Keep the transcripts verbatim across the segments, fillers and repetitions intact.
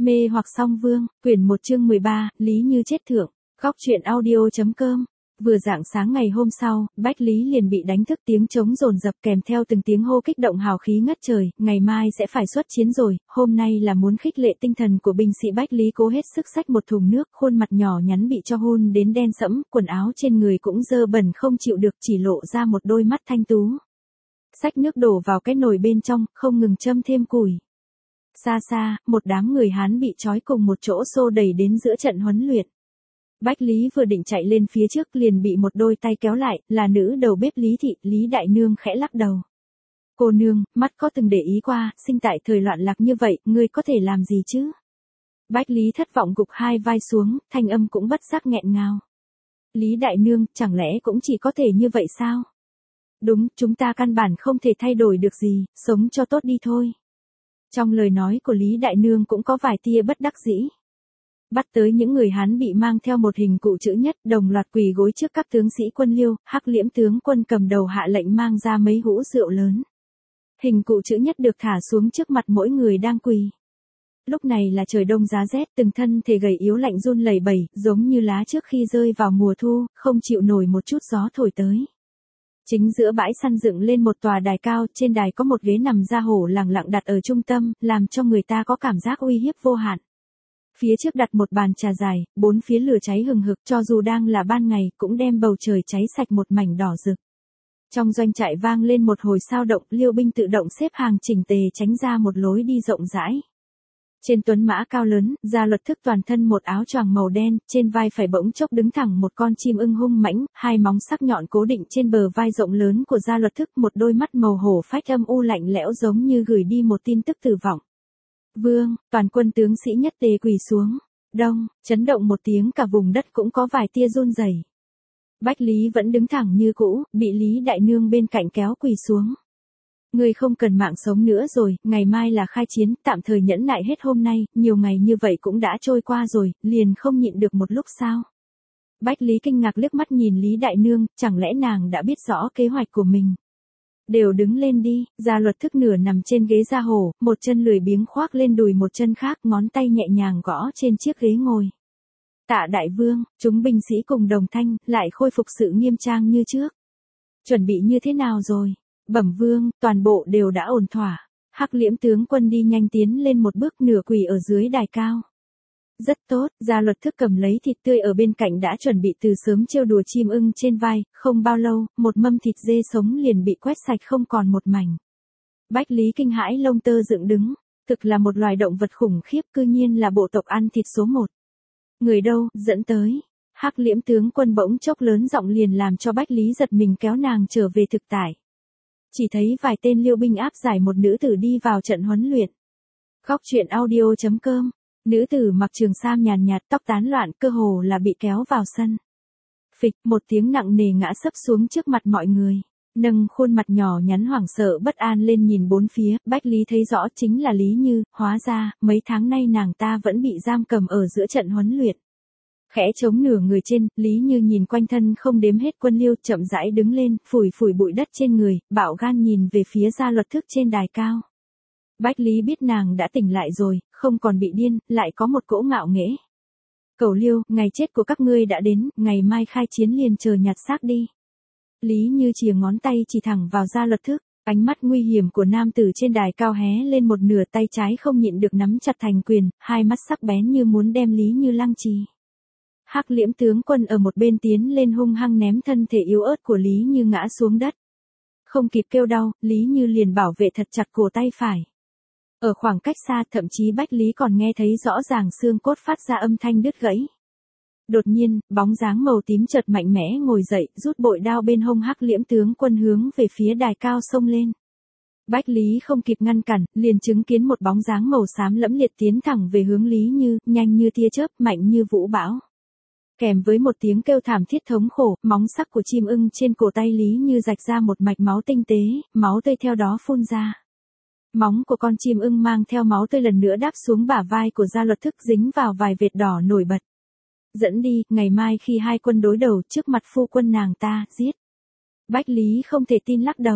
Mê hoặc song vương, quyển một chương mười ba, Lý Như chết thượng, góc truyện audio.com. Vừa rạng sáng ngày hôm sau, Bách Lý liền bị đánh thức tiếng trống rồn rập kèm theo từng tiếng hô kích động hào khí ngất trời, ngày mai sẽ phải xuất chiến rồi, hôm nay là muốn khích lệ tinh thần của binh sĩ. Bách Lý cố hết sức xách một thùng nước, khuôn mặt nhỏ nhắn bị cho hun đến đen sẫm, quần áo trên người cũng dơ bẩn không chịu được, chỉ lộ ra một đôi mắt thanh tú. Xách nước đổ vào cái nồi bên trong, không ngừng châm thêm củi. Xa xa, một đám người Hán bị trói cùng một chỗ xô đẩy đến giữa trận huấn luyện. Bách Lý vừa định chạy lên phía trước liền bị một đôi tay kéo lại, là nữ đầu bếp Lý Thị. Lý Đại Nương khẽ lắc đầu. Cô nương, mắt có từng để ý qua, sinh tại thời loạn lạc như vậy, ngươi có thể làm gì chứ? Bách Lý thất vọng gục hai vai xuống, thanh âm cũng bất giác nghẹn ngào. Lý Đại Nương, chẳng lẽ cũng chỉ có thể như vậy sao? Đúng, chúng ta căn bản không thể thay đổi được gì, sống cho tốt đi thôi. Trong lời nói của Lý Đại Nương cũng có vài tia bất đắc dĩ. Bắt tới những người Hán bị mang theo một hình cụ chữ nhất, đồng loạt quỳ gối trước các tướng sĩ quân Liêu. Hắc Liễm tướng quân cầm đầu hạ lệnh mang ra mấy hũ rượu lớn. Hình cụ chữ nhất được thả xuống trước mặt mỗi người đang quỳ. Lúc này là trời đông giá rét, từng thân thể gầy yếu lạnh run lẩy bẩy, giống như lá trước khi rơi vào mùa thu, không chịu nổi một chút gió thổi tới. Chính giữa bãi săn dựng lên một tòa đài cao, trên đài có một ghế nằm da hổ lẳng lặng đặt ở trung tâm, làm cho người ta có cảm giác uy hiếp vô hạn. Phía trước đặt một bàn trà dài, bốn phía lửa cháy hừng hực, cho dù đang là ban ngày, cũng đem bầu trời cháy sạch một mảnh đỏ rực. Trong doanh trại vang lên một hồi sao động, Liêu binh tự động xếp hàng chỉnh tề tránh ra một lối đi rộng rãi. Trên tuấn mã cao lớn, Gia Luật Thức toàn thân một áo choàng màu đen, trên vai phải bỗng chốc đứng thẳng một con chim ưng hung mãnh, hai móng sắc nhọn cố định trên bờ vai rộng lớn của Gia Luật Thức, một đôi mắt màu hổ phách âm u lạnh lẽo giống như gửi đi một tin tức tử vong. Vương, toàn quân tướng sĩ nhất tề quỳ xuống. Đông, chấn động một tiếng, cả vùng đất cũng có vài tia run rẩy. Bách Lý vẫn đứng thẳng như cũ, bị Lý Đại Nương bên cạnh kéo quỳ xuống. Ngươi không cần mạng sống nữa rồi, ngày mai là khai chiến, tạm thời nhẫn nại hết hôm nay, nhiều ngày như vậy cũng đã trôi qua rồi, liền không nhịn được một lúc sao? Bách Lý kinh ngạc liếc mắt nhìn Lý Đại Nương, chẳng lẽ nàng đã biết rõ kế hoạch của mình? Đều đứng lên đi. Gia Luật Thức nửa nằm trên ghế da hổ, một chân lười biếng khoác lên đùi một chân khác, ngón tay nhẹ nhàng gõ trên chiếc ghế ngồi. Tạ đại vương, chúng binh sĩ cùng đồng thanh, lại khôi phục sự nghiêm trang như trước. Chuẩn bị như thế nào rồi? Bẩm vương, toàn bộ đều đã ổn thỏa. Hắc Liễm tướng quân đi nhanh tiến lên một bước, nửa quỳ ở dưới đài cao. Rất tốt, Gia Luật Thức cầm lấy thịt tươi ở bên cạnh đã chuẩn bị từ sớm trêu đùa chim ưng trên vai, không bao lâu, một mâm thịt dê sống liền bị quét sạch không còn một mảnh. Bách Lý kinh hãi lông tơ dựng đứng, thực là một loài động vật khủng khiếp, cư nhiên là bộ tộc ăn thịt số một. Người đâu, dẫn tới. Hắc Liễm tướng quân bỗng chốc lớn giọng liền làm cho Bách Lý giật mình, kéo nàng trở về thực tại. Chỉ thấy vài tên Liêu binh áp giải một nữ tử đi vào trận huấn luyện. Góc truyện audio.com. Nữ tử mặc trường sam nhàn nhạt, tóc tán loạn, cơ hồ là bị kéo vào sân. Phịch, một tiếng nặng nề ngã sấp xuống trước mặt mọi người. Nâng khuôn mặt nhỏ nhắn hoảng sợ bất an lên nhìn bốn phía, Bách Lý thấy rõ chính là Lý Như, hóa ra, mấy tháng nay nàng ta vẫn bị giam cầm ở giữa trận huấn luyện. Khẽ chống nửa người trên, Lý Như nhìn quanh thân không đếm hết quân Liêu, chậm rãi đứng lên, phủi phủi bụi đất trên người, bạo gan nhìn về phía Gia Luật Thức trên đài cao. Bách Lý biết nàng đã tỉnh lại rồi, không còn bị điên, lại có một cỗ ngạo nghễ. Cẩu Liêu, ngày chết của các ngươi đã đến, ngày mai khai chiến liền chờ nhặt xác đi. Lý Như chìa ngón tay chỉ thẳng vào Gia Luật Thức, ánh mắt nguy hiểm của nam tử trên đài cao hé lên một nửa, tay trái không nhịn được nắm chặt thành quyền, hai mắt sắc bén như muốn đem Lý Như lăng trì. Hắc Liễm tướng quân ở một bên tiến lên hung hăng ném thân thể yếu ớt của Lý Như ngã xuống đất. Không kịp kêu đau, Lý Như liền bảo vệ thật chặt cổ tay phải. Ở khoảng cách xa, thậm chí Bách Lý còn nghe thấy rõ ràng xương cốt phát ra âm thanh đứt gãy. Đột nhiên, bóng dáng màu tím chợt mạnh mẽ ngồi dậy, rút bội đao bên hông. Hắc Liễm tướng quân hướng về phía đài cao xông lên. Bách Lý không kịp ngăn cản, liền chứng kiến một bóng dáng màu xám lẫm liệt tiến thẳng về hướng Lý Như, nhanh như tia chớp, mạnh như vũ bão. Kèm với một tiếng kêu thảm thiết thống khổ, móng sắc của chim ưng trên cổ tay Lý Như rạch ra một mạch máu tinh tế, máu tươi theo đó phun ra. Móng của con chim ưng mang theo máu tươi lần nữa đáp xuống bả vai của Gia Luật Thức, dính vào vài vệt đỏ nổi bật. Dẫn đi, ngày mai khi hai quân đối đầu, trước mặt phu quân nàng ta, giết. Bách Lý không thể tin lắc đầu.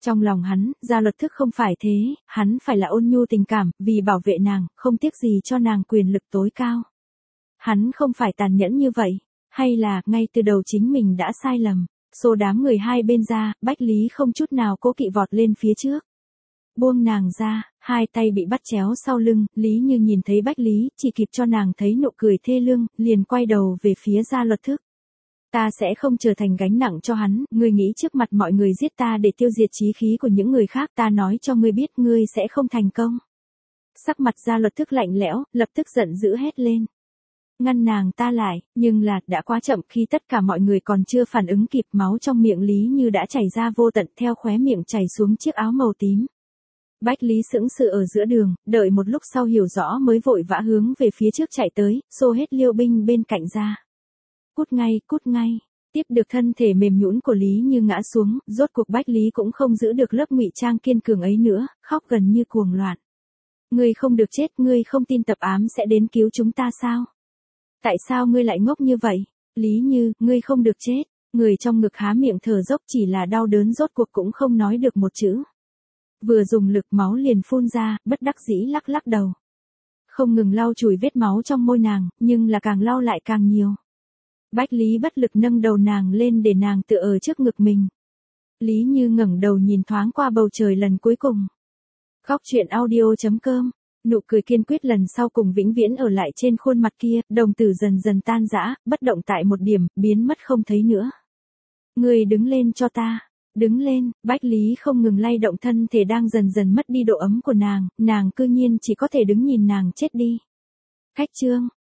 Trong lòng hắn, Gia Luật Thức không phải thế, hắn phải là ôn nhu tình cảm, vì bảo vệ nàng, không tiếc gì cho nàng quyền lực tối cao. Hắn không phải tàn nhẫn như vậy, hay là, ngay từ đầu chính mình đã sai lầm. Xô đám người hai bên ra, Bách Lý không chút nào cố kỵ vọt lên phía trước. Buông nàng ra, hai tay bị bắt chéo sau lưng, Lý Như nhìn thấy Bách Lý, chỉ kịp cho nàng thấy nụ cười thê lương, liền quay đầu về phía Gia Luật Thức. Ta sẽ không trở thành gánh nặng cho hắn, ngươi nghĩ trước mặt mọi người giết ta để tiêu diệt chí khí của những người khác, ta nói cho ngươi biết ngươi sẽ không thành công. Sắc mặt Gia Luật Thức lạnh lẽo, lập tức giận dữ hét lên. Ngăn nàng ta lại, nhưng là, đã quá chậm, khi tất cả mọi người còn chưa phản ứng kịp, máu trong miệng Lý Như đã chảy ra vô tận, theo khóe miệng chảy xuống chiếc áo màu tím. Bách Lý sững sờ ở giữa đường, đợi một lúc sau hiểu rõ mới vội vã hướng về phía trước chạy tới, xô hết Liêu binh bên cạnh ra. Cút ngay, cút ngay. Tiếp được thân thể mềm nhũn của Lý Như ngã xuống, rốt cuộc Bách Lý cũng không giữ được lớp ngụy trang kiên cường ấy nữa, khóc gần như cuồng loạn. Ngươi không được chết, ngươi không tin tập ám sẽ đến cứu chúng ta sao? Tại sao ngươi lại ngốc như vậy? Lý Như, ngươi không được chết. Người trong ngực há miệng thở dốc, chỉ là đau đớn rốt cuộc cũng không nói được một chữ. Vừa dùng lực máu liền phun ra, bất đắc dĩ lắc lắc đầu. Không ngừng lau chùi vết máu trong môi nàng, nhưng là càng lau lại càng nhiều. Bách Lý bất lực nâng đầu nàng lên để nàng tựa ở trước ngực mình. Lý Như ngẩng đầu nhìn thoáng qua bầu trời lần cuối cùng. Khóc chuyện audio chấm com. Nụ cười kiên quyết lần sau cùng vĩnh viễn ở lại trên khuôn mặt kia, đồng tử dần dần tan rã, bất động tại một điểm, biến mất không thấy nữa. Ngươi đứng lên cho ta. Đứng lên, Bách Lý không ngừng lay động thân thể đang dần dần mất đi độ ấm của nàng, nàng cư nhiên chỉ có thể đứng nhìn nàng chết đi. Khách chương.